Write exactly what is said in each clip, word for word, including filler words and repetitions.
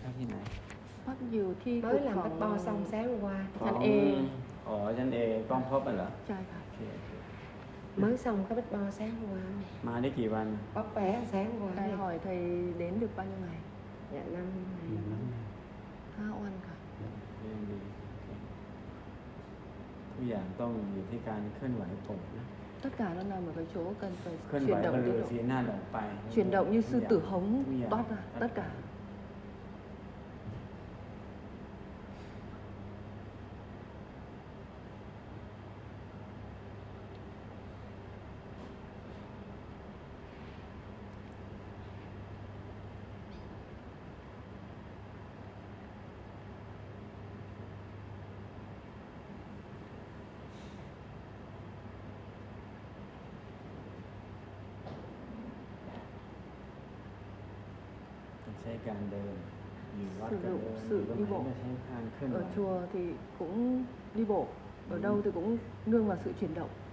ครับที่ไหนพักอยู่ที่ mới làm bách bo xong sáng hôm qua ของชั้น A อ๋อชั้นเอกล้องพบอ่ะเหรอใช่ค่ะโอเคโอเค mới xong cái bách bo sáng hôm qua này มาได้กี่วัน bóc bé sáng hôm qua Thầy này. hỏi thầy đến được bao nhiêu ngày? Dạ năm ngày Hai oan cả. เรื่องดีโอเคทุกอย่างต้องอยู่ที่การเคลื่อนไหวผมนะ Tất cả nó nằm ở cái chỗ cần เคลื่อ phải นไหว chuyển ก็ động เรื tiết อ độ. สีหน้าออกไป Chuyển động như ทุ sư กอย่าง tử hống ทุกอย่าง toát ra, tất cả. ต้องใช้การเดินอยู่วัด Sử ก็ dụng เดิน sự อยู่ đi ตรงไหน bộ. ก็ใช้การเคลื่อนไหว Ở chùa thì cũng đi bộ, ở đâu thì cũng nương vào sự chuyển động.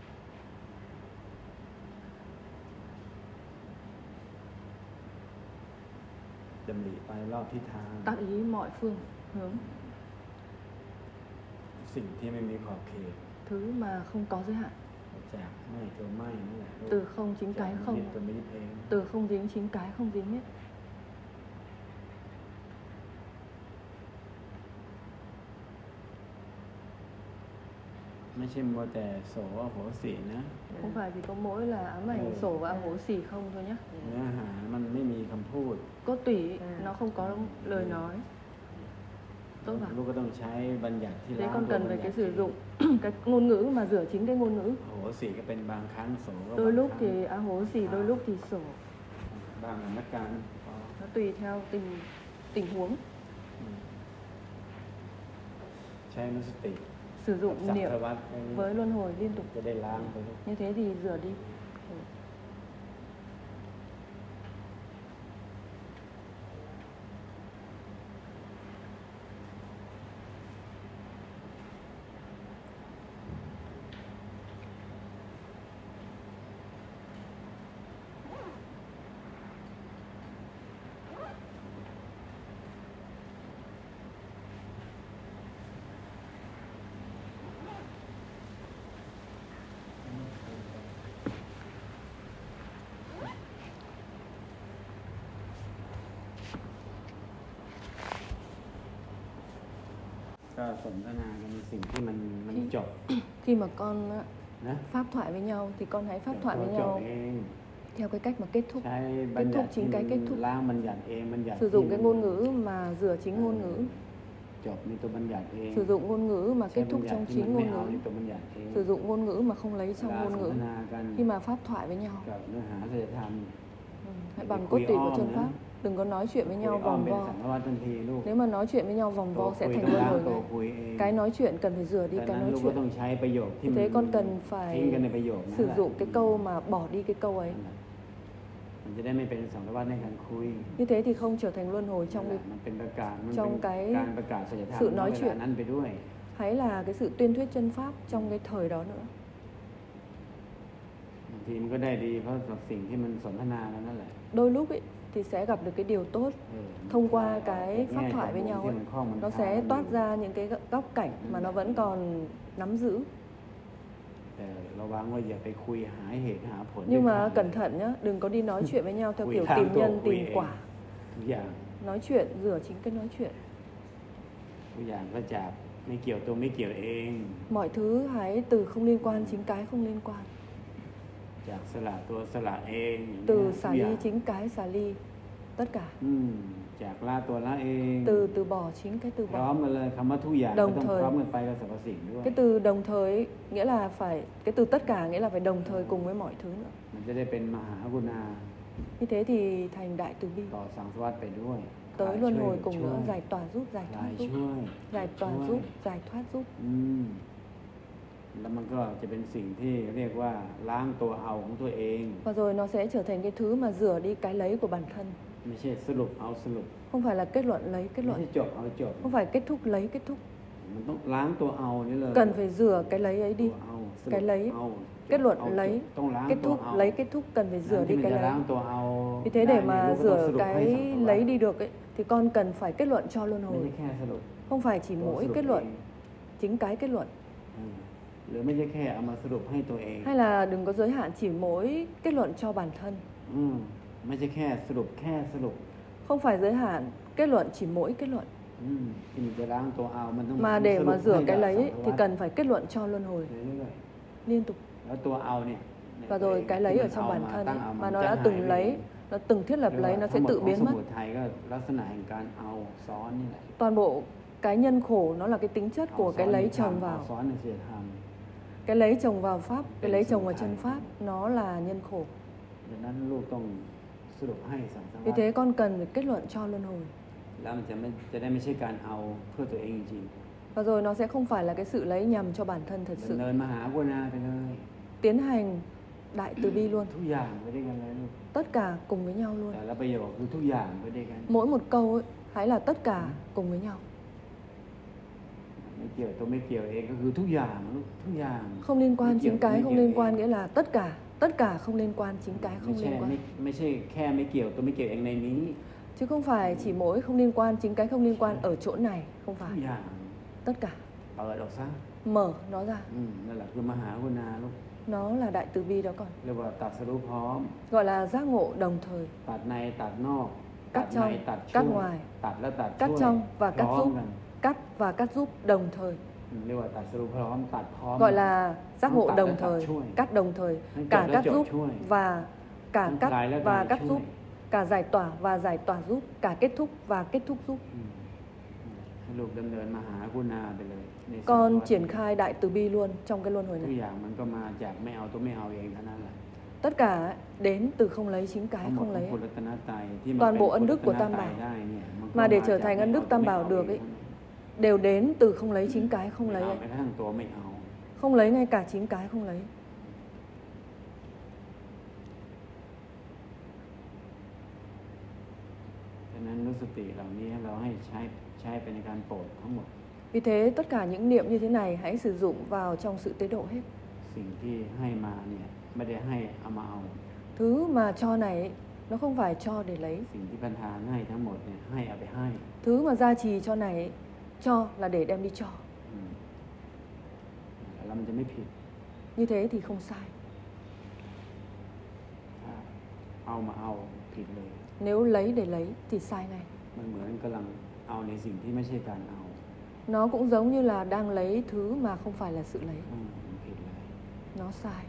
ดำริไปรอบทิศทาง Tác ý mọi phương hướng, สิ่งที่ไม่มีขอบเขต thứ mà không có giới hạn. จากไม่ตัวไม่นั่นแหละ Từ không chính จาก cái ไม่ยึด không, ตัวไม่ยึดเอง từ không dính chính cái không dính hết. ไม่ใช่มัวแต่โสอโหสินะ Không phải chỉ có mỗi là ám ảnh Ừ. sổ và ám hổ xỉ không thôi nhé. เนื้อหามันไม่มีคำพูด Cốt tủy À. nó không có lời nói. Tốt vào. ลูกก็ต้องใช้บัญญัติที่ Thế ล้าง con ตัว cần บัญ phải ญั cái ติ sử dụng cái ngôn ngữ mà rửa chính cái ngôn ngữ. โหสิก็เป็นบางครั้งโสก็ Đôi บาง lúc ครั้ง thì ám hổ xỉ, đôi lúc thì sổ. บางนักการพอ Nó tùy theo tình tình huống. อืมใช้อนุสติ Sử กับ dụng สัง niệm ขวัตไป với luân hồi liên tục. จะได้ล้างไปลูก Như thế thì rửa đi. Ừ. ก็สนทนากันในสิ่งที่มันมัน Khi- จบ Khi mà con á, นะ pháp thoại với nhau thì con hãy pháp thoại ตัว với จบ nhau เอง theo cái cách mà kết thúc. ใช้บัญญัติ kết thúc chính ที่ cái มัน kết thúc. ล้างบัญญัติเองบัญญัติ Sử dụng ที่ cái มัน ngôn ngữ mà rửa chính ngôn ngữ. จบในตัวบัญญัติเอง Sử dụng ngôn ngữ mà ใช้ kết บัญ thúc ญัติ trong ที่มัน chính ไม่ ngôn เอาใน ngữ. ตัวบัญญัติเอง Sử dụng ngôn ngữ mà không lấy เว trong ลา ngôn สน ngữ. ทนากัน Khi mà pháp thoại với nhau, กับเนื้อหาสัจธรรม ừ, hãy Để bằng quy cốt tủy của om chân nữa. pháp. Đừng có nói chuyện với คุย nhau อ้อม vòng เป็น vo. สังฆวัตทันทีลูก Nếu mà nói chuyện với nhau vòng ตัว vo คุ sẽ ย thành ต้อง luân ล้าง hồi ตัว ngay. คุยเอง Cái nói chuyện cần phải rửa đi ดัง cái นั้น nói ลูกก็ chuyện. ต้องใช้ประโยคที่ Vì มัน thế con cần phải ทิ้งกันในประโยคนั้น sử แหละ dụng cái câu mà bỏ đi cái câu ấy. มันจะได้ไม่เป็นสังฆวัตในการคุย Như thế thì không trở thành luân hồi นั่น trong แหละ cái มันเป็นประกาศมัน trong เป็น cái การประกาศสัจธรรม sự ณ nói เวลา chuyện. นั้นไปด้วย hãy là cái sự tuyên thuyết chân pháp trong cái thời đó nữa. บางทีมันก็ได้ดีเพราะสิ่งที่มันสนทนากันนั่นแหละ Đôi lúc ấy, thì sẽ gặp được cái điều tốt เออ thông qua มัน cái แง่ pháp ข thoại อง với มุม nhau ที่ ấy. มันข้องมัน Nó คา sẽ มัน toát อยู่ ra những cái góc cảnh mà nó vẫn còn nắm giữ. แต่ระวังว่าอย่าไปคุยหาเหตุหาผล Nhưng ด้วย mà กัน cẩn thận nhá, đừng có đi nói chuyện với nhau theo Quỳ kiểu tham tìm tổ, nhân quỳ tìm em. quả. ทุกอย่าง Nói chuyện rửa chính cái nói chuyện. ทุกอย่างก็จากไม่เกี่ยวตัวไม่เกี่ยวเอง Mọi thứ hãy từ không liên quan chính cái không liên quan. จากสละตัวสละเองอย่างเงี้ย Từ ทุก xả อย่า ly ง chính cái xả ly. Tất cả. อืมจากละตัวละเอง Từ từ bỏ chính cái từ พร้อ bỏ. มกันเลยคำว่าทุกอย่างก็ Đồng ต้อง thời. พร้อมกันไปกับสรรพสิ่งด้วย Cái từ đồng thời ấy, nghĩa là phải cái từ tất cả nghĩa là phải đồng thời cùng với mọi thứ nữa. มันจะได้เป็นมหากรุณา Như thế thì thành đại từ bi. ต่อสังสารวัฏไปด้วย Tới luân hồi cùng ช่วย nữa, giải tỏa giúp, giải ลา thoát ย giúp. ช่วย Giải tỏa ช่วย giúp, giải thoát giúp. อืมแล้วมันก็จะเป็นสิ่งที่เรียกว่าล้างตัวเอาของตัวเอง Và rồi nó sẽ trở thành cái thứ mà rửa đi cái lấy của bản thân. ไม่ใช่สรุปเอาสรุป Không phải là kết luận lấy kết ไม่ใช่ luận. จบเอาจบ Không phải kết thúc lấy kết thúc. มันต้องล้างตัวเอานี่เลย Cần phải rửa cái lấy ấy ตั đi. วเอาสรุป Cái lấy, เอา kết luận เอาจบ lấy, ต้องล้าง kết ตัว thúc เอา lấy kết thúc cần phải นั้น rửa ที่ đi มัน cái จะล้าง lấy. ตัวเอา Vì thế để ได้เนี่ย mà ลูกก็ต้อง rửa สรุปให้ cái สังสารวัฏ lấy đi được ấy thì con cần phải kết luận cho luân ไม่ hồi. ใช่แค่สรุป Không phải chỉ ตัว mỗi สรุป kết เอ luận, ง chính cái kết luận. อืมหรือไม่ใช่แค่เอามาสรุปให้ตัวเอง Hay là đừng có giới hạn chỉ mỗi kết luận cho bản thân. อืมไม่ใช่แค่สรุปแค่สรุป Không phải giới hạn kết luận chỉ mỗi kết luận. อืมที่มันจะล้างตัวเอามันต้อง Mà ส để รุป mà ให้ rửa กับ cái lấy สั ấy, ง thì สารวัฏ cần phải kết luận cho luân hồi เรื่อย liên tục. ๆแล้วตัวเอาเนี่ย Và rồi cái lấy ที่ ở มัน trong เอา bản มา thân ตั้ง ấy, เอา mà มัน nó จะ đã หาย từng ไปเอ lấy, ง nó từng thiết lập เรียก lấy ว่า nó ทั้ sẽ งหมด tự ของ biến ส mất. มุทัยก็ลักษณะแห่งการเอาซ้อนนี่แหละ Toàn bộ cái nhân khổ nó là cái tính chất เอา của ซ้อ cái นใน lấy ธรรม chồng เอา vào. ซ้อนในศีลธรรม Cái lấy chồng vào pháp, cái เป็น lấy ส chồng มุ vào ทัย chân pháp, nó là nhân khổ. ดังนั้นลูกต้องสรุปให้สังสาร Vì วัฏ thế con cần phải kết luận cho luân hồi. แล้วมันจะไม่จะได้ไม่ใช่การเอาเพื่อตัวเองจริง Và rồi nó sẽ không phải là cái sự lấy nhằm cho bản thân thật ๆ sự. ดำเนินมหากรุณาไปเลย Tiến hành đại từ bi luôn. ทุกอย่างไปด้วยกันเลยลูก Tất cả cùng với nhau luôn. แต่ละประโยคคือทุกอย่างไปด้วยกัน Mỗi một câu ấy, hãy là tất cả cùng với nhau. ไม่เกี่ยวตัวไม่เกี่ยวเองก็คือทุกอย่างลูกทุกอย่าง Không liên quan Mấy chính kiểu- cái mấy không kiểu liên ấy. quan nghĩa là tất cả. Tất cả không liên quan chính cái ไม่ không ใช่ liên ไม่ quan. ไม่ใช่แค่ไม่เกี่ยวตัวไม่เกี่ยวเองในนี้ Chứ không phải chỉ mỗi không liên quan chính cái không liên quan ở chỗ này. Không ทุก phải. อย่าง Tất cả. เปิดออกซะ Mở nó ra. อืมนั่นแหละคือมหากรุณาลูก Nó là đại từ bi đó con. เรียกว่าตัดสรู้พร้อม Gọi là giác ngộ đồng thời. ตัดในตัดนอก Cắt ตัดใน trong, ตัด cắt ช่วย ngoài. ตัดและตัด Cắt ช่วย trong và พ cắt ร้อม giúp. กัน Cắt và cắt giúp đồng thời. อืมเรียกว่าตัดสรู้พร้อมตัดพร้อม Gọi là giác ngộ Cắt đồng และตัด thời. ช่วย Cắt đồng thời. Cắt Cả และ cắt จบ giúp ช่วย và cả Cắt cắt lạiและ và ได้ cắt ช่วย giúp. Cả giải tỏa và giải tỏa giúp. Cả kết thúc và kết thúc giúp. อืมให้ลูกดำเนินมหากรุณาไปเลยในสังสาร Con วัฏ triển khai đại từ bi luôn trong cái luân hồi ทุก này. อย่างมันก็มาจากไม่เอาตัวไม่เอาเองเท่านั้นแหละ Tất cả đến từ không lấy chính ทั้ cái งหมด không ของ lấy. คุณรัตนตรัยที่มัน Toàn เป็น bộ คุณ ân รั đức ต của น Tam ตรัย Bảo ได้เนี่ยมันก็ mà để มา trở จาก thành ไม่ ân เอา đức ตัว Tam ไม่ Bảo เอา được เอง ấy, đều đến từ không lấy chính cái không ไม่ lấy เอา ấy. แม้กระทั่งตัวไม่เอา Không lấy ngay cả chính cái không lấy. ฉะนั้นรู้สติเหล่านี้เราให้ใช้ใช้ไปในการโปรดทั้งหมด Vì thế tất cả những niệm như thế này hãy sử dụng vào trong sự tế độ hết. สิ่งที่ให้มาเนี่ยไม่ได้ให้เอามาเอา Thứ mà cho này ấy, nó không phải cho để lấy. สิ่งที่ประทานให้ทั้งหมดเนี่ยให้เอาไปให้ Thứ mà gia trì cho này ấy, cho là để đem đi cho. อืมแล้วมันจะไม่ผิด Như thế thì không sai. ถ้าเอามาเอาผิดเลย Nếu lấy để lấy thì sai ngay. มันเหมือนกำลังเอาในสิ่งที่ไม่ใช่การเอา Nó cũng giống như là đang lấy thứ mà không phải là sự lấy. อืมมันผิดเลย Nó sai.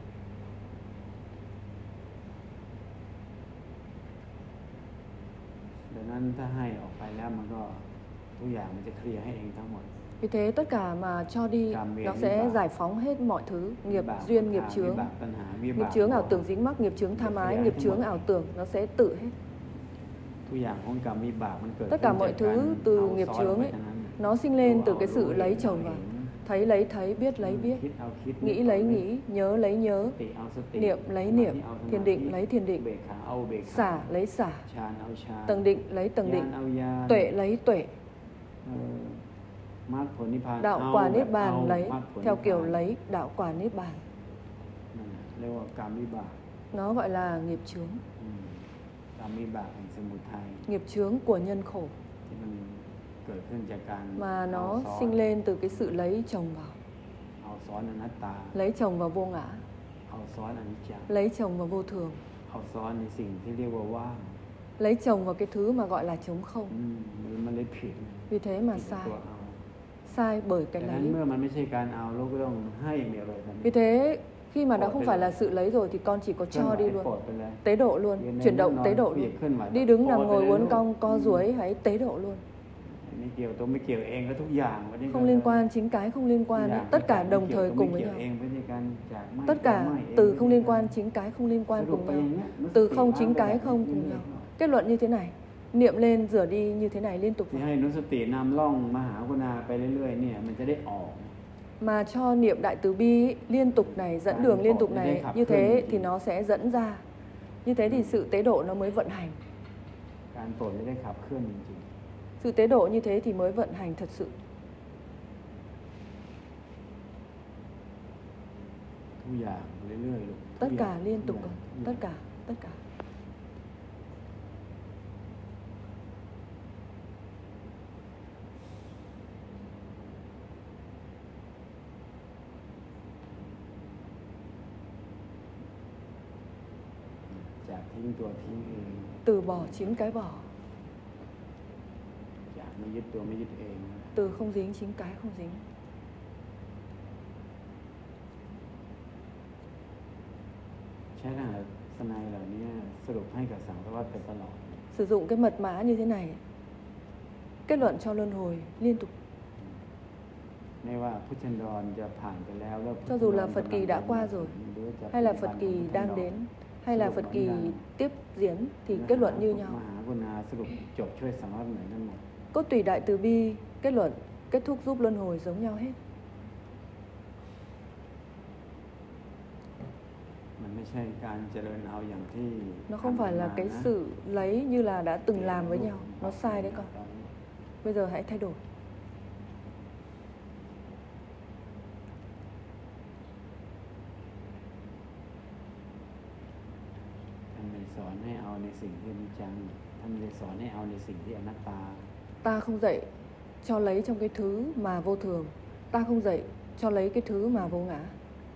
ดังนั้นถ้าให้ออกไปแล้วมันก็ทุกอย่างมันจะเคลียร์ให้เองทั้งหมด Vì thế tất cả mà cho đi Cảm nó biến sẽ viết giải phóng hết mọi thứ. Nghiệp Viết bảo, duyên, nghiệp thà, chướng. viết bảo, tân hà, viết Nghiệp bảo, chướng ảo bỏ. tưởng dính mắc, nghiệp chướng tham Viết ái, vẽ nghiệp ทั้ง chướng หมด ảo tưởng nó sẽ tự hết. ทุกอย่างของกรรมวิบากมันเกิด Tất cả ขึ้น mọi จาก thứ การ từ เอา nghiệp ซ้อน chướng ไป ấy, ทั้งนั้น nó sinh lên từ cái sự รู้ lấy เอา chồng เห็ vào. น Thấy lấy thấy, biết lấy biết. คิดเอาคิด Nghĩ นึก lấy เอานึก nghĩ, nhớ lấy nhớ. สติเอาสติ Niệm lấy สมาธิ niệm, เอาสมาธิ thiền định lấy thiền เบ định. กขาเอาเบกขา Xả lấy xả. ฌานเอาฌาน Tầng định lấy tầng ญาณ định. เอาญาณ Tuệ lấy tuệ. เออมรรคผลนิพพาน Đạo เอา quả แบบ niết เอา bàn lấy มรรคผลนิพ theo พาน kiểu lấy đạo quả niết bàn. นั่นน่ะเรียกว่ากรรมวิบาก Nó gọi là nghiệp chướng. อืมกรรมวิบากแห่งสมุทัย Nghiệp chướng của nhân khổ ที่มันเกิดขึ้นจากการ mà เอา nó ซ้อน sinh lên từ cái sự lấy chồng vào. เอาซ้อนอนัตตา Lấy chồng vào vô ngã, เอาซ้อนอนิจจัง lấy chồng vào vô thường, เอาซ้อนในสิ่งที่เรียกว่าว่าง lấy chồng vào cái thứ mà gọi là trống không. อืมมันเลยผิด Vì thế mà ผิด sai. ตัวเอา Sai bởi แต่ cái นั้น lấy. เมื่อมันไม่ใช่การเอาลูกก็ต้องให้อย่างเดียวเลยตอนนี้ Vì thế khi mà đã Bỏ không cái phải lấy. là sự lấy rồi thì con chỉ có เคลื่อนไหว cho đi โปร luôn. ดไปเลย Tế độ luôn, Hiện nay chuyển nó động nói tế độ việc luôn. khuyên ngoại Đi đó, đứng bỏ nằm cái ngồi lấy uốn luôn. cong co Ừ. duỗi hãy tế độ luôn. ไม่เกี่ยวตัวไม่เกี่ยวเองก็ทุกอย่างไว้ด้วยกัน Không liên quan chính cái không liên ทุก quan อย่า ấy, ง tất cả ไม่ đồng เกี่ยว thời ตัว cùng ไม่ với เกี่ยว nhau. เองไว้ด้วยกันจากไม่ Tất จาก cả ไม่เอง từ ไว้ không ด้วย liên กัน quan chính cái không liên ส quan รุป cùng ไปอ nhau. ย่างเงี้ยรู้สึก Từ ติ không ด chính ตาม cái แบบ không นี้ cùng เรื่อย nhau. ๆ Kết luận như thế này, niệm lên rửa đi như thế này liên tục ที่ vào. ให้นุสตินำล่องมหากรุณาไปเรื่อยๆเนี่ยมันจะได้ออก Mà cho niệm đại từ bi ấy, liên tục này, dẫn Cái đường liên khổ tục nó sẽ này, khắp như khơi thế như thì thế. nó sẽ dẫn ra. Như thế thì sự tế độ nó mới vận hành. การโปรดจะได้ขับเคลื่อนจริง Sự tế độ như thế thì mới vận hành thật sự. ๆทุกอย่างเรื่อยๆลูก Tất ทุกอย่า cả ง liên ทุ tục, กอย่าง tất ทุกอย่าง cả, tất cả. ทุกอย่าง Tất cả. ทิ้งตัวทิ้งเอง từ bỏ chính cái bỏ, จากไม่ยึดตัวไม่ยึดเอง từ không dính chính cái không dính. ใช้รหัสนัยเหล่านี้สรุปให้กับสังสารวัฏไปตลอด Sử dụng cái mật mã như thế này, kết luận cho luân hồi liên tục. ไม่ว่าพุทธันดรจะผ่านไปแล้วแล้ว Cho dù là Phật kỳ đã qua rồi, หรือจะ hay là Phật kỳ đang đến, hay là Phật kỳ tiếp diễn thì kết luận như ม nhau. หากรุณาสรุปจบช่วยสังสารวัฏเหมือนกันหมด Cốt tùy đại từ bi kết luận kết thúc giúp luân hồi giống nhau hết. มันไม่ใช่การเจริญเอาอย่างที่ Nó không phải là cái sự lấy như là đã từng làm với nhau. Nó sai đấy con. Bây giờ hãy thay đổi. ท่านไม่ได้สอนให้เอาในสิ่งที่อนิจจังท่านไม่ได้สอนให้เอาในสิ่งที่อนัตตา Ta không dạy cho lấy trong cái thứ mà vô thường. Ta không dạy cho lấy cái thứ mà vô ngã.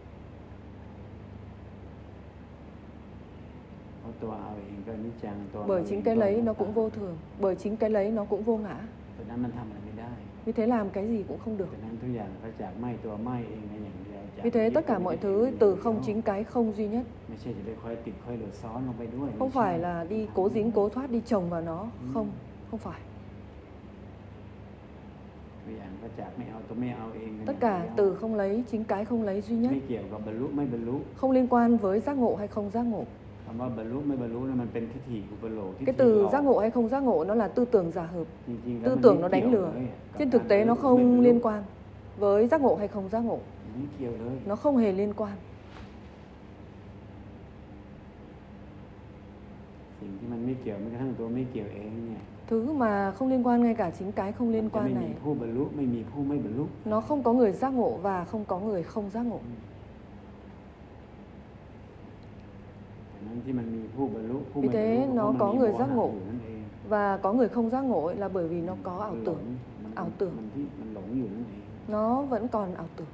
เพราะตัวเอาเองก็อนิจจังตัว Bởi เอา chính เอง cái ก็ lấy อ nó นัตตา cũng vô thường. Bởi chính cái lấy nó cũng vô ngã. แต่นั้นมันทำอะไรไม่ได้ Vì thế làm cái gì cũng không được. แต่นั้นทุกอย่างก็จากไม่ตัวไม่เองในอย่างเดียวจาก Vì thế tất cả mọi thứ từ không ไม่ chính cái không duy nhất. ไม่ใช่จะไปคอยติดคอยเหลือซ้อนลงไปด้วย Không ไม่ใช่ phải là đi cố dính cố thoát đi chồng vào nó. Không, không phải. ทุกอย่างก็จากไม่เอาตัวไม่เอาเอง Tất cả từ không lấy chính cái không lấy duy nhất. ไม่เกี่ยวกับบรรลุไม่บรรลุ Không liên quan với giác ngộ hay không giác ngộ. คำว่าบรรลุไม่บรรลุนั้นมันเป็นทิฏฐิอุปโลกทิฏฐิ Cái หล từ อก giác ngộ hay không giác ngộ nó là tư tưởng giả hợp. จริงๆแล้ว Tư มัน tưởng ไม่ nó เกี่ยว đánh lừa. เลยกับ Trên การ thực tế nó บรรลุไม่บรรลุ không liên quan với giác ngộ hay không giác ngộ. ไม่เกี่ยวเลย Nó không hề liên quan. สิ่งที่มันไม่เกี่ยวแม้กระทั่งตัวไม่เกี่ยวเองเนี่ย Thứ mà không liên quan ngay cả chính cái không มัน liên จะไม่ quan มี này. ผู้บรรลุไม่มีผู้ไม่บรรลุ Nó không có người giác ngộ và không có người không giác ngộ. แต่นั้นที่มันมีผู้บรรลุผู้ Vì ไม่บรร thế ลุ nó เพราะ có มันมี người โม giác หะ ngộ อยู่นั่นเอง và có người không giác ngộ ấy là bởi vì nó có ảo มันหลง tưởng. มัน ảo tưởng. มันที่มันหลงอยู่นั่นเอง Nó vẫn còn ảo tưởng.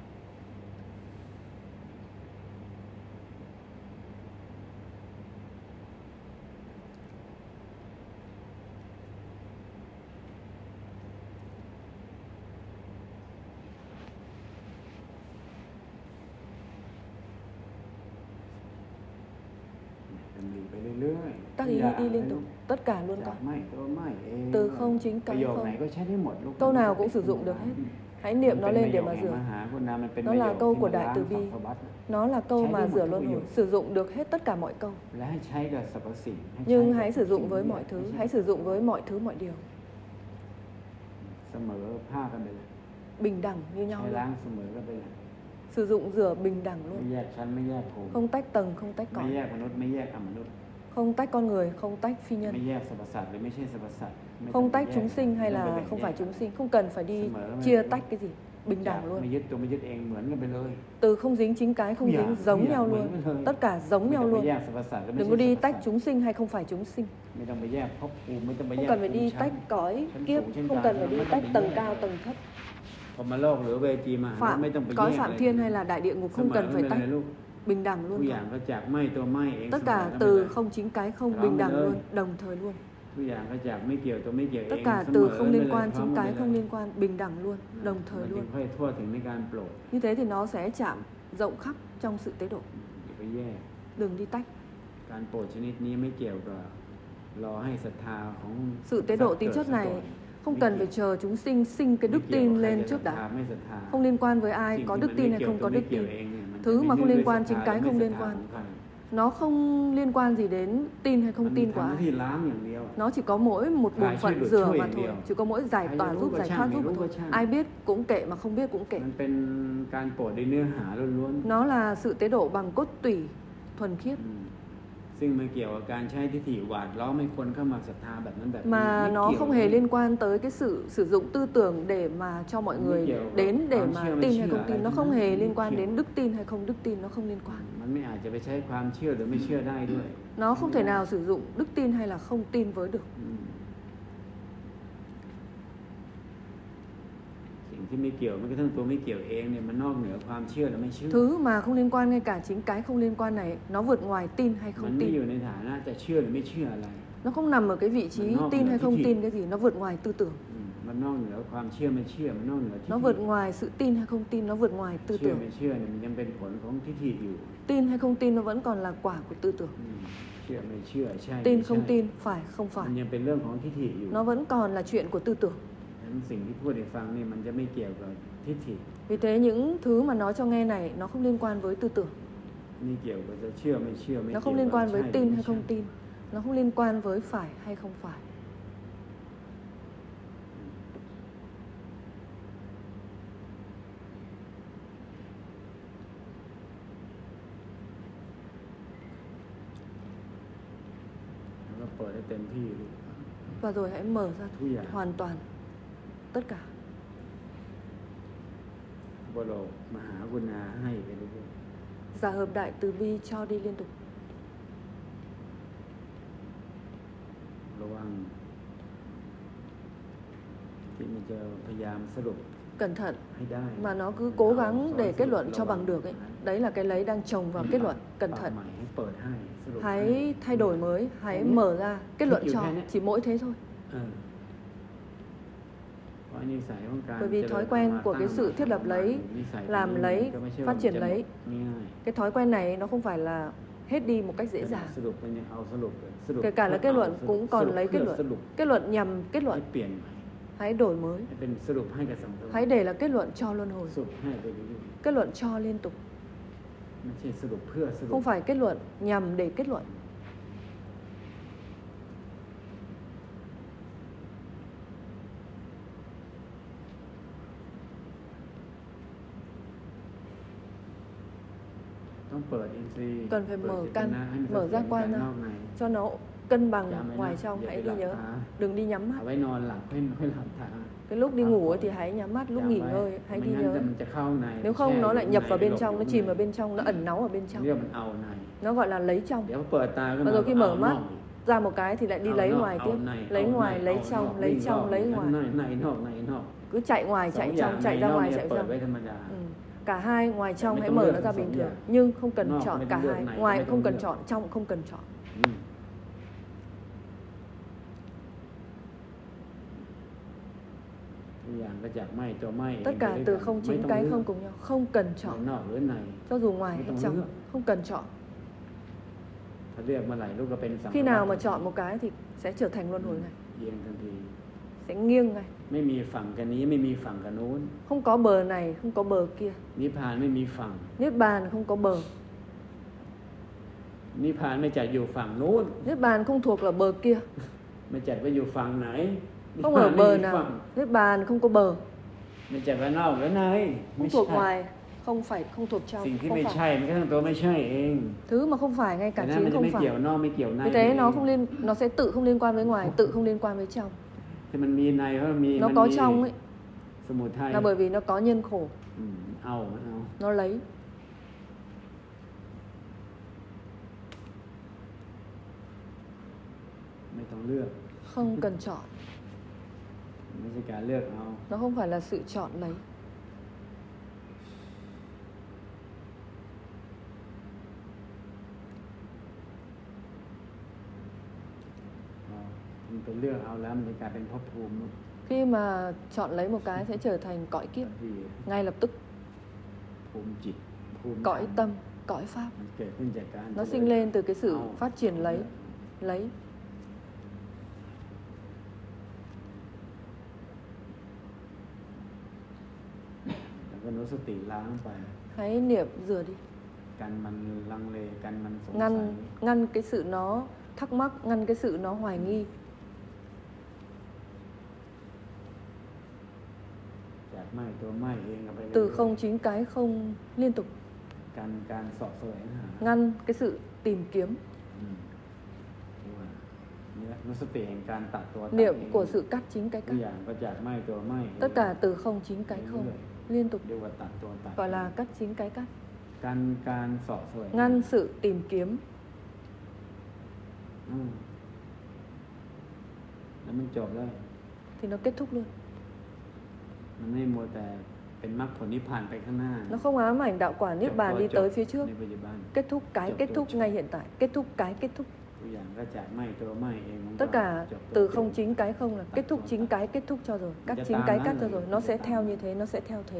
ดำริไปเรื่อยๆ Tác ทุ ý กอย่าง đi liên ให้ tục. ลูก Tất cả luôn จาก con. ไม่ตัวไม่เอง Từ không chính ประ cái โยค không. ไหนก็ใช้ได้หมดลูก Câu nào cũng sử dụng được hết. Hãy niệm nó lên để mà มันเป็น rửa. มหากรุณามันเป็น Nó ประโย là ค câu ที่ của มัน Đại ล้าง Từ สั Bi. งสารวัฏ Nó là câu ใช้ mà ได้หมด rửa ทุก luân ประโย hồi. ค Sử dụng được hết tất cả mọi câu. และให้ใช้กับสรรพสิ่งให้ใช้ Nhưng กับ hãy ทุก sử dụng สิ่ง với ทุก mọi อย่าง thứ. ไม่ใช่ Hãy sử dụng với mọi thứ mọi điều. เสมอภาคกันไปเลย Bình đẳng như nhau ใช้ luôn. ล้างเสมอกันไปเลย Sử dụng rửa bình đẳng ไม่ luôn. แยกชั้นไม่แยกภูมิ Không tách tầng, không tách ไม่ cõi. แยกมนุษย์ไม่แยกอมนุษย์ Không tách con người, không tách phi ไม่ nhân. แยกสรรพสัตว์หรือไม่ใช่สรรพสัตว์ไม่ต้อ Không งไป tách แยก chúng sinh hay ไม่ต้องไป là แบ่ง không แย phải ก chúng sinh. Không cần phải đi Sim mở nó chia lên. tách cái gì. Bình จาก đẳng ไม่ luôn. ยึดตัวไม่ยึดเองเหมือนกันไปเลย Từ không dính chính cái không Dạ, dính dạ, giống nhau dạ, luôn. vẫn thôi. Tất cả giống ไม่ nhau ต้องไป luôn. แยกสรรพสัตว์หรือไม่ Đừng ใช่ có đi สรรพสั tách ตว์ chúng sinh hay không phải chúng sinh. ไม่ต้องไปแยกภพภูมิไม่ต้องไป Không แยก cần phải ภูมิ đi ชั้น tách cõi ชั้น kiếp. สูงชั้น Không กลาง cần phải đi ไม่ต้อง tách ไป tầng แยก cao tầng thấp. พรหมโลกหรือเวจีมหา Phạm ไม่ต้องไปแย cõi ก phạm อะไร thiên hay là đại địa ngục เส không มอ cần กัน phải ไปเลย tách. ลูก Bình đẳng ทุก luôn อย่าง con. ก็จากไม่ตัวไม่เอง Tất เสมอ cả กันไป từ เลย không chính cái không Rõ bình đẳng rồi. luôn, đồng thời luôn. ทุกอย่างก็จากไม่เกี่ยวตัวไม่เกี่ยวเอง Tất cả เสม từ อ không กันไป liên เลย quan พร้อม chính กัน cái ไป không เลย liên quan, bình đẳng luôn, đồng มัน thời จึง luôn. ค่อยทั่วถึงในการโปรด Như thế thì nó sẽ chạm rộng khắp trong sự tế độ. อย่าไปแยก Đừng đi tách. การโปรดชนิดนี้ไม่เกี่ยวกับรอให้ศรัทธาของ Sự tế độ tính chất này không cần phải chờ chúng sinh sinh cái đức tin lên trước đã. Không liên quan với ai có đức tin hay không có đức tin. Thứ mà không liên quan chính cái không liên quan. Nó không liên quan gì đến tin hay không tin của ai. Nó chỉ có mỗi một bổn phận rửa mà thôi. Chỉ có mỗi giải tỏa giúp, giải thoát giúp mà thôi. Ai biết cũng kệ mà không biết cũng kệ. Nó là sự tế độ bằng cốt tủy thuần khiết. ซึ่งมันเกี่ยวกับการใช้ทิฏฐิหวาดล้อมให้คนเข้ามาศรัทธาแบบนั้นแบบนี้ Mà ไม่ nó เกี่ยว không เล hề ย liên quan tới cái sự sử dụng tư tưởng để mà cho mọi Không người kiểu đến để con mà chưa, tin chưa hay không lại tin. Nó thế không này, hề không liên quan kiểu. đến đức tin hay không đức tin. Nó không liên quan. มันไม่อาจจะไปใช้ความเชื่อหรือไม่เชื่อได้ด้วย Nó không thể nào sử dụng đức tin hay là không tin với được. อืมสิ่งสิ่งที่ไม่เกี่ยวไม่กระทั่งตัวไม่เกี่ยวเองเนี่ยมันนอกเหนือความเชื่อและไม่เชื่อ Thứ mà không liên quan, ngay cả chính cái không liên quan này, nó vượt ngoài tin hay มัน không ไม่อยู่ tin. ในฐานะจะเชื่อหรือไม่เชื่ออะไร Nó không nằm ở cái vị trí Nó tin nằm hay ở không cái tin gì? cái gì, nó vượt ngoài tư tưởng. อืมมันนอกเหนือความเชื่อไม่เชื่อมันนอกเหนือทิฏ Nó ฐิ vượt ngoài sự tin hay không tin, nó vượt ngoài tư เชื่อ tưởng. ไม่เชื่อเนี่ยมันยังเป็นผลของทิฏฐิอยู่ Tin hay không tin nó vẫn còn là quả của tư tưởng. อืมเชื่อไม่เชื่อใช่ Tin ไม่ không ใช่ tin, phải không มัน phải, ยังเป็นเรื่องของทิฏฐิอยู่ nó vẫn còn là chuyện của tư tưởng. ฉะนั้นสิ่งที่พูดให้ฟังนี่มันจะไม่เกี่ยวกับทิฏฐิ Vì thế những thứ mà nói cho nghe này nó không liên quan với tư tưởng. นี่เกี่ยวกับจะเชื่อไม่เชื่อไม่ Nó เกี่ยว không กับ liên quan ใช่ với หรือ tin ไม่ hay ใช่ không tin. Nó không liên quan với phải hay không phải. แล้วก็เปิดให้เต็มที่เลย Và rồi hãy mở ra Thú giả. hoàn toàn tất cả. บรมมหากรุณาให้ไปเรื่อย Giả hợp đại từ bi cho đi liên tục. ๆระวังที่มันจะพยายามสรุป Cẩn thận ให้ได้ mà nó cứ cố gắng để kết luận cho bằng được ấy. Đấy là cái lấy đang trồng vào kết luận. Cẩn ปรับ thận. ใหม่ให้เปิดให้สรุปให้ Hãy thay đổi mới, hãy mở ra kết luận Thích cho. kiểu thế đấy. Chỉ mỗi thế thôi. เออเพราะนิสัยของการ Bởi vì เจริญ thói quen của cái ตั้ง sự thiết lập lấy, นิสัย làm นี้ lấy, ก็ไม่ใช่ว่า phát triển มันจะ lấy. ง่าย Cái thói quen này nó không phải là hết đi một cách ๆ dễ dàng. สรุปมันยังเอาสรุปเลยสรุป Kể cả là kết luận สรุป cũng còn lấy สรุ kết ป luận. สรุป Kết luận nhằm kết ให้ luận. เปลี่ยนใหม่ Hãy đổi mới. ให้เป็นสรุปให้กับสังคม Hãy để là kết luận cho luân hồi. สรุปให้ไปเรื่อย Kết luận cho liên tục. ๆไม่ใช่สรุปเพื่อสรุป Không phải kết luận nhằm để kết luận. ต้องเปิดอินทรีย์ Cần phải เปิด mở เจต căn, นาให้มัน mở เสถีย giác ร quan กัน ra นอกใน cho nó cân bằng Chạm vào ngoài nhá, trong. อย่า Hãy ไป đi หลับ nhớ. ตา Đừng đi nhắm เอา mắt. ไว้นอนหลับให้ให้หลับตา Cái lúc đi ngủ ấy thì hãy nhắm mắt, lúc nghỉ จำไว้ ngơi hãy ไม่ đi งั้น nhớ. แต่มันจะเข้าใน Nếu แช่ không nó อยู่ lại nhập ใน vào bên หลบ trong, อยู่ nó ข้าง chìm ใน vào bên trong, nó ẩn náu ở bên เรียก trong. มันเอาใน Nó gọi là lấy trong. เดี๋ยวพอเปิดตาขึ้น Và มา rồi khi ก็ mở เอา mắt นอกอีก ra một cái thì lại đi เอา lấy นอก ngoài เอา tiếp. ใน Lấy เอา ngoài, ใน lấy เอานอก trong, วิ่ lấy งรอบ trong, อยู่ lấy นั้น ngoài. ในในนอกในนอก Cứ chạy ngoài, สอง chạy อย่าง trong, ใน chạy น ra อก ngoài, เนี่ย chạy เปิด trong. ไว้ธรรมดา Ừ. Cả hai, ngoài trong Mày hãy không mở lựa nó ra được bình sóng thường. dạng. Nhưng không cần Nọ, chọn mày cả không lựa hai. này, Ngoài mày không không cần lựa. chọn, trong không cần chọn. อืมทุกอย่างก็จากไม่ตัวไม่ Tất เอง cả ไปด้วย từ กัน không ไม่ chính ต้อง cái เลือก không cùng nhau. Không cần หรือ chọn. นอกหรือใน Cho dù ngoài Mấy hay tông trong. lứa. Không cần chọn. ถ้าเลือกเมื่อไหร่ลูกก็เป็นสัง Khi nào mà ขาร chọn một cái thì sẽ trở thành luân hồi này. เอียงทันที Sẽ nghiêng ngay. ไม่มีฝั่งกันนี้ไม่มีฝั่งกันนู้น Không có bờ này, không có bờ kia. นิพพานไม่มีฝั่ง Niết bàn không có bờ. นิพพานไม่จัดอยู่ฝั่งนู้น Niết bàn không thuộc là bờ kia. ไม่จัดว่าอยู่ฝั่งไหน Không นิพ ở พาน bờ ไม่มี nào. ฝั่ง Niết bàn không có bờ. ไม่จัดว่านอกหรือในไม่ Không thuộc ใช่ ngoài, không phải, không thuộc trong. สิ่งที่ Không ไม่ phải. ใช่มันก็ทั้งตัวไม่ใช่เอง Thứ mà không phải, ngay แต่ cả นั้นมัน chính จะ không ไม่เกี่ยว phải. นอกไม่เกี่ยวใน Vì thế nó không liên, nó sẽ tự không liên quan với ngoài, tự không liên quan với trong. ที่มันมีในเพราะมันมี Nó มัน có มี trong ấy สมุทัย là bởi vì nó có nhân khổ. อืมเอามันเอา Nó lấy. ไม่ต้องเลือก Không cần chọn. ไม่ใช่การเลือกเอา Nó không phải là sự chọn lấy. เอามันเป็นเลือกเอาแล้วมันจะกลายเป็นภพภูมิ Khi mà chọn lấy một cái sẽ trở thành cõi kiếp. ที่ Ngay lập tức. ภูมิจิตภูมิ Cõi ธรรม tâm, cõi pháp. มันเกิดขึ้นจากการ Nó sinh lên từ cái sự Ao. phát triển lấy. Lấy. แล้วก็นุสติล้างไป Hãy niệm rửa đi. กันมันลังเลกันมันสงสัย Ngăn, ngăn cái sự nó thắc mắc, ngăn cái sự nó hoài nghi. จากไม่ตัวไม่เองเอาไป Từ เรื่อยๆ không chính cái không liên tục. การการเสอบแสวงหา Ngăn cái sự tìm kiếm. อืมเรียกว่าเนี่ยนุสติแห่งการตัดตัวตัด Niệm เอง của sự cắt chính cái ทุก cắt. อย่างก็จากไม่ตัวไม่ Tất cả từ không chính cái không. Liên tục. เรียกว่าตัดตัวตัด Gọi là cắt chính cái cắt. การการเสอบแสวง Ngăn sự tìm kiếm. อืมแล้วมันจบแล้ว Thì nó kết thúc luôn. มันไม่มัวแต่เป็นมรรคผลนิพพานไปข้างหน้า Nó không ám ảnh đạo quả niết bàn đi tới phía trước. ในปัจจุบัน Kết thúc cái kết thúc ngay hiện tại, kết thúc cái kết thúc. ทุกอย่างก็จากไม่ตัวไม่เองมันก็ Tất cả จบตัว từ จบ không chính cái không là kết thúc chính cái kết thúc cho rồi, cắt chính cái cắt cho rồi, nó sẽ theo như thế, nó sẽ theo thế.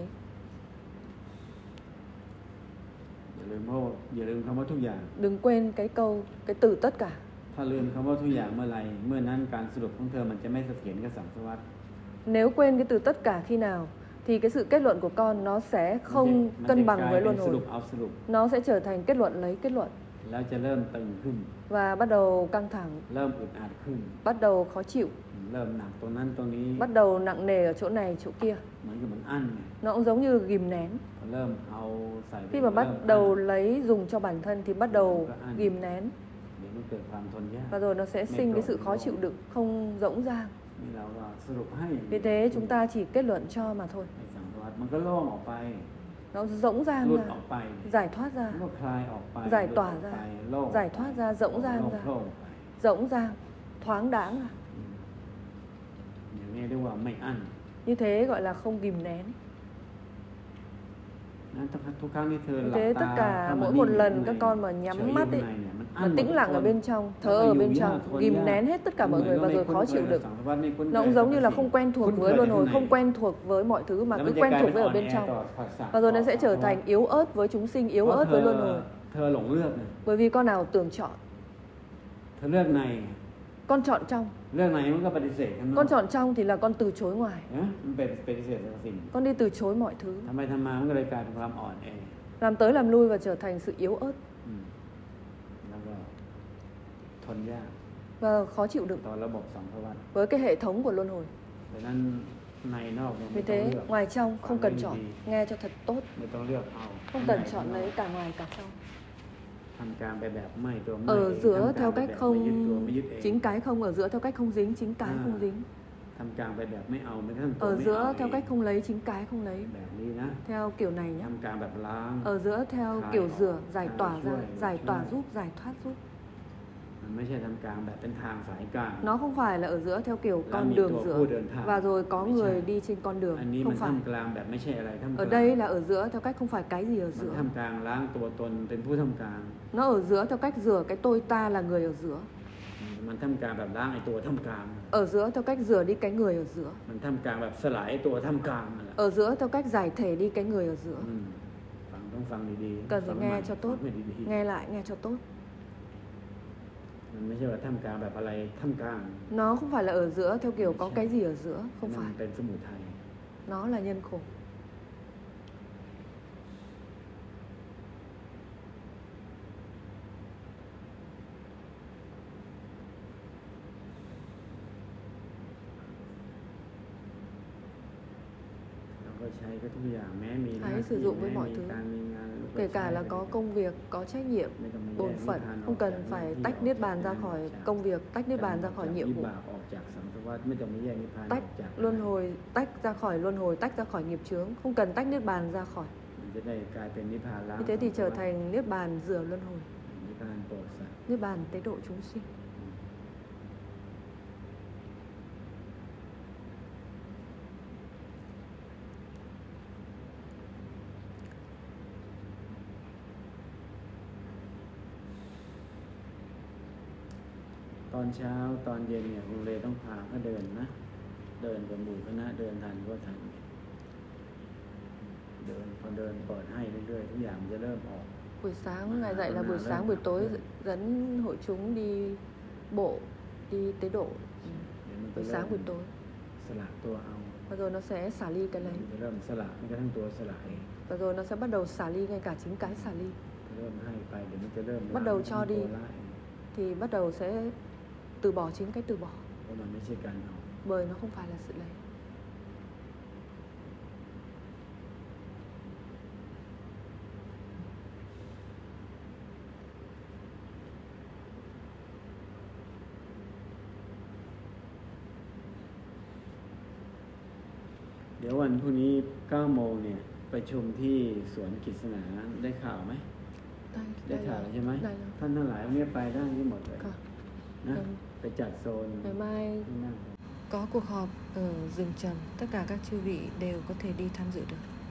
อย่าลืมเพราะอย่าลืมคำว่าทุกอย่าง Đừng quên cái câu cái từ tất cả. ถ้าลืมคำว่าทุกอย่างเมื่อไหร่เมื่อนั้นการสรุปของเธอมันจะไม่เสถียรกับสังสารวัฏ Nếu quên cái từ tất cả khi nào thì cái sự kết luận của con nó sẽ không cân bằng với luân hồi. Nó sẽ trở thành kết luận lấy kết luận. แล้วจะเริ่มตึงขึ้น Và bắt đầu căng thẳng, เริ่มอึดอัดขึ้น bắt đầu khó chịu, เริ่มหนักตรงนั้นตรงนี้ bắt đầu nặng nề ở chỗ này chỗ kia. เหมือนกับมันอั้นไง Nó cũng giống như ghìm nén. พอเริ่มเอาใส่ Khi mà bắt đầu lấy dùng cho bản thân thì bắt đầu ghìm nén. เดี๋ยวมันเกิดความทนยาก Và rồi nó sẽ sinh cái sự khó chịu đựng, không rỗng ràng. นี่เราก็สรุปให้ Vì thế chúng ta chỉ kết luận cho mà thôi. ในสังสารวัฏมันก็โล่งออกไป Nó rỗng ห ràng ลุด ra, ออกไป giải thoát มัน ra, ก็คลายออกไป giải tỏa หลุดออก ra, ไปโล่ง giải thoát ra, rỗng ràng ra, โล่งไป rỗng ràng, thoáng đáng ra. อย่างนี้เรียกว่าไม่อั้น Như thế gọi là không ghìm nén. นั้นทุกครั้งที่เธอห Như ลับ thế ตา tất cả เข้ามา mỗi นิ่ một งอยู่ lần ข้างใน các con mà เฉย nhắm อยู่ mắt ข้าง ấy, ในเนี่ยมันอั้ mà นหมด tĩnh ทุก lặng ค ở น bên trong, thở ở bên trong, ghìm nén hết tất cả mọi người và rồi khó chịu đựng. Nó cũng giống như là không quen thuộc với luân hồi, không quen thuộc với mọi thứ mà cứ quen thuộc với ở bên trong. Và rồi nó sẽ trở thành yếu ớt với chúng sinh, yếu ớt với luân hồi. เธอหลงเลือกเนี่ย Bởi vì con nào tưởng chọn, เธอเลือกใน con chọn trong. เลือกในมันก็ปฏิเสธข้างนอก Con chọn trong thì là con từ chối ngoài. นะมันเป็นปฏิเสธสิ่ง Con đi từ chối mọi thứ. ทำไมทำมามันก็เลยกลายเป็นความอ่อนแอ Làm tới làm lui và trở thành sự yếu ớt อืมแล้วก็ทนยาก và khó chịu đựng ต่อระบบสังสารวัฏ với cái hệ thống của luân hồi. ดังนั้นในนอกเนี่ยไม่ Vì ต้อง thế เลือก ngoài trong không cần chọn, nghe cho thật tốt, ไม่ต้องเลือกเอา không cần chọn lấy cả ngoài cả trong. ทำการไปแบบไม่ตัวไม่ Ở giữa ทำการ theo ไป cách แบบไม่ยึดตัว không ไม่ยึดเอง chính cái không, ở giữa theo cách không dính chính cái À. không dính. ทำการไปแบบไม่เอาไม่ทั้งตัว Ở ไม่เอา giữa เอ theo ง cách không lấy chính cái không lấy. แบบนี้นะ Theo kiểu này nhé. ทำการแบบล้าง Ở giữa theo Khai kiểu ỏ, rửa, giải khai tỏa ra, chuôi, giải chuôi. tỏa giúp, giải thoát giúp. มันไม่ใช่ทำการแบบเป็นทางสายกลาง Nó không phải là ở giữa theo kiểu Là con nhị đường tổ giữa khu đường thẳng. và rồi có ไม่ người ใช่ đi trên con đường, อันนี้มั không น phải. ทำกลางแบบไม่ใช่อะไรทำก Ở ลาง đây là ở giữa theo cách không phải cái gì ở มัน giữa. ทำกลางล้างตัวตนเป็นผู้ทำกลาง Nó ở giữa theo cách rửa cái tôi ta là người ở giữa. มันทำกลางแบบล้างไอ้ตัวทำกลาง Ở giữa theo cách rửa đi cái người ở giữa. มันทำกลางแบบสลายไอ้ตัวทำกลางนั่นแหละ Ở giữa theo cách giải thể đi cái người ở giữa. อืมฟังต้องฟังดีๆ Cần phải ฟัง nghe ใหม่ cho tốt, ฟังให้ดี nghe lại nghe cho tốt. ๆมันไม่ใช่ว่าทำกลางแบบอะไรทำกลาง Nó không phải là ở giữa theo kiểu có cái gì ở giữa, không นั่น phải. เป็นสมุทัย Nó là nhân khổ. เราก็ใช้ก็ทุกอย่างแม้มีหน้า Hãy ที่ sử dụng với แม้ mọi มี thứ. การมีงานเราก็ Kể ใช้ cả là ไป có công việc, có trách nhiệm, ไม่ต้องมาแย bổn กนิพ phận, พานอ không อกจาก cần หน้า phải ที่ tách ออก niết bàn จาก ra khỏi จาก công việc, tách niết bàn ra อ khỏi อกจาก nhiệm วิ vụ. บากออกจากสังสารวัฏไม่ต้องมาแยกนิพพานอ Tách อกจาก luân hồi, tách ra khỏi luân hồi, tách ra khỏi nghiệp chướng, không cần tách niết bàn ra khỏi. มันจะได้กลายเป็นนิพพานล้าง Như thế thì สังสาร trở วัฏ thành niết bàn rửa luân hồi, นิพพานโปรดสัตว์ niết bàn tế độ chúng sinh. Tòn เช้าตอนเย็นเนี่ยครูเลยต้องพาเขาเดินนะเดินกับหมู่คณะเดินทันก็ทันเดินพอเดินเปิดให้เรื่อยๆทุกอย่างมันจะเริ่มออก Buổi sáng Ngài dạy là buổi Lên sáng buổi học tối lên. dẫn hội chúng đi bộ, đi tế độ. Ừ. เดี๋ยวมันจะ Buổi เริ่ sáng ม buổi tối. สละตัวเอา Và rồi nó sẽ xả ly cái มั lấy. นจะเริ่มสละมันกระทั่งตัวสละเอง Và rồi nó sẽ bắt đầu xả ly ngay cả chính cái xả ly. เริ่มให้ไปเดี๋ยวมันจะเริ่ม bắt đầu ล้าง cho ตัว đi ละเอง thì bắt đầu sẽ từ bỏ chính cái từ bỏ, เพราะมันไม่ใช่การเอา bởi nó không phải là sự lấy. Ủa เดี๋ยววันพรุ่งนี้เก้าโมงเนี่ยประชุมที่สวนกฤษณาได้ข่าวไหม Đây, ได้ đây ข่าว là, แล้วใช่ไหม đây là. ท่านทั้งหลายวันนี้ไปได้ที่หมดเลย Cả. นะ Ngày, ไปจัดโซน ngày mai ที่นั่ง có cuộc họp ở rừng trầm, tất cả các chư vị đều có thể đi tham dự được.